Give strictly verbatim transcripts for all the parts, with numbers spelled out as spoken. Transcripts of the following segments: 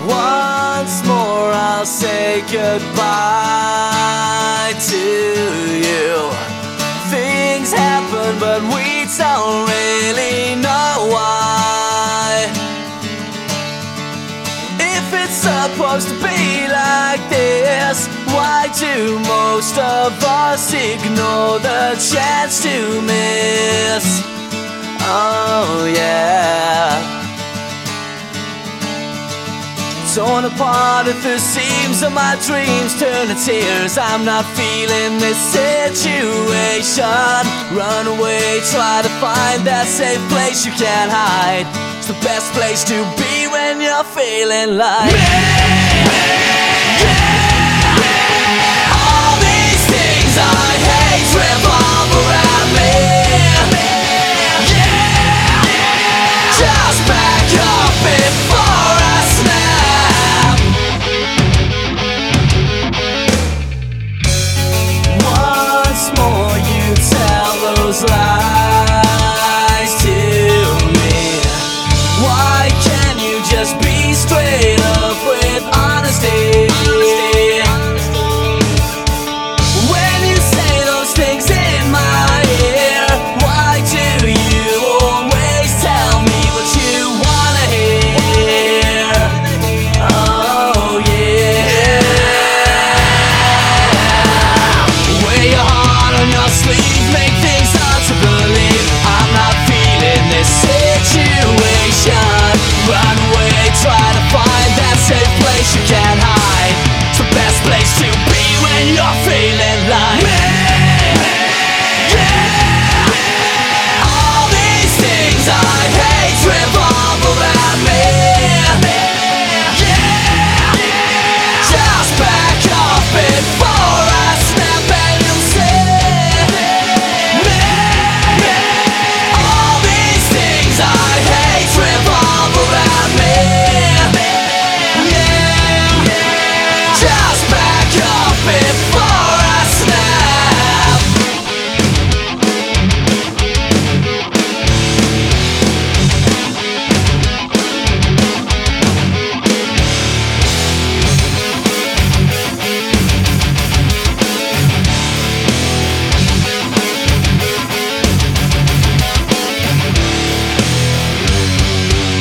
Once more I'll say goodbye to you. Things happen but we don't really know why. If it's supposed to be like this, why do most of us ignore the chance to miss? Oh yeah. Torn apart at the seams of my dreams turn to tears. I'm not feeling this situation. Run away, try to find that safe place you can't hide. It's the best place to be when you're feeling like me. Yeah. All these things I hate revolve around me. Yeah. Just back up before I snap. Lies to me. Why can't you just be straight up with honesty? When you say those things in my ear, why do you always tell me what you wanna hear? Oh yeah. Wear your heart on your sleeve, make things to believe. I'm not feeling this situation. Run away, try to find that safe place you can't hide. It's the best place to be when you're feeling like me. Yeah. All these things I hate revolve around me. Yeah. Just back off before I snap and you'll see.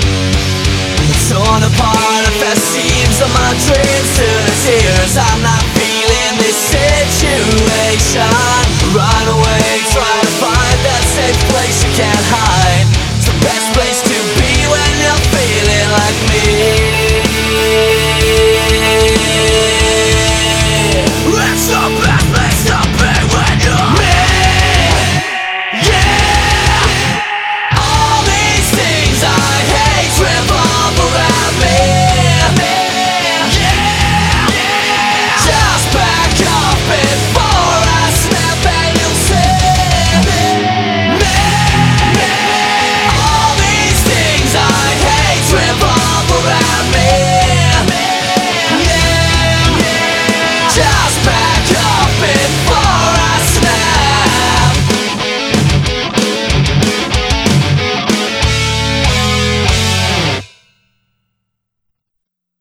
Torn apart at the seams of my dreams to the tears. I'm not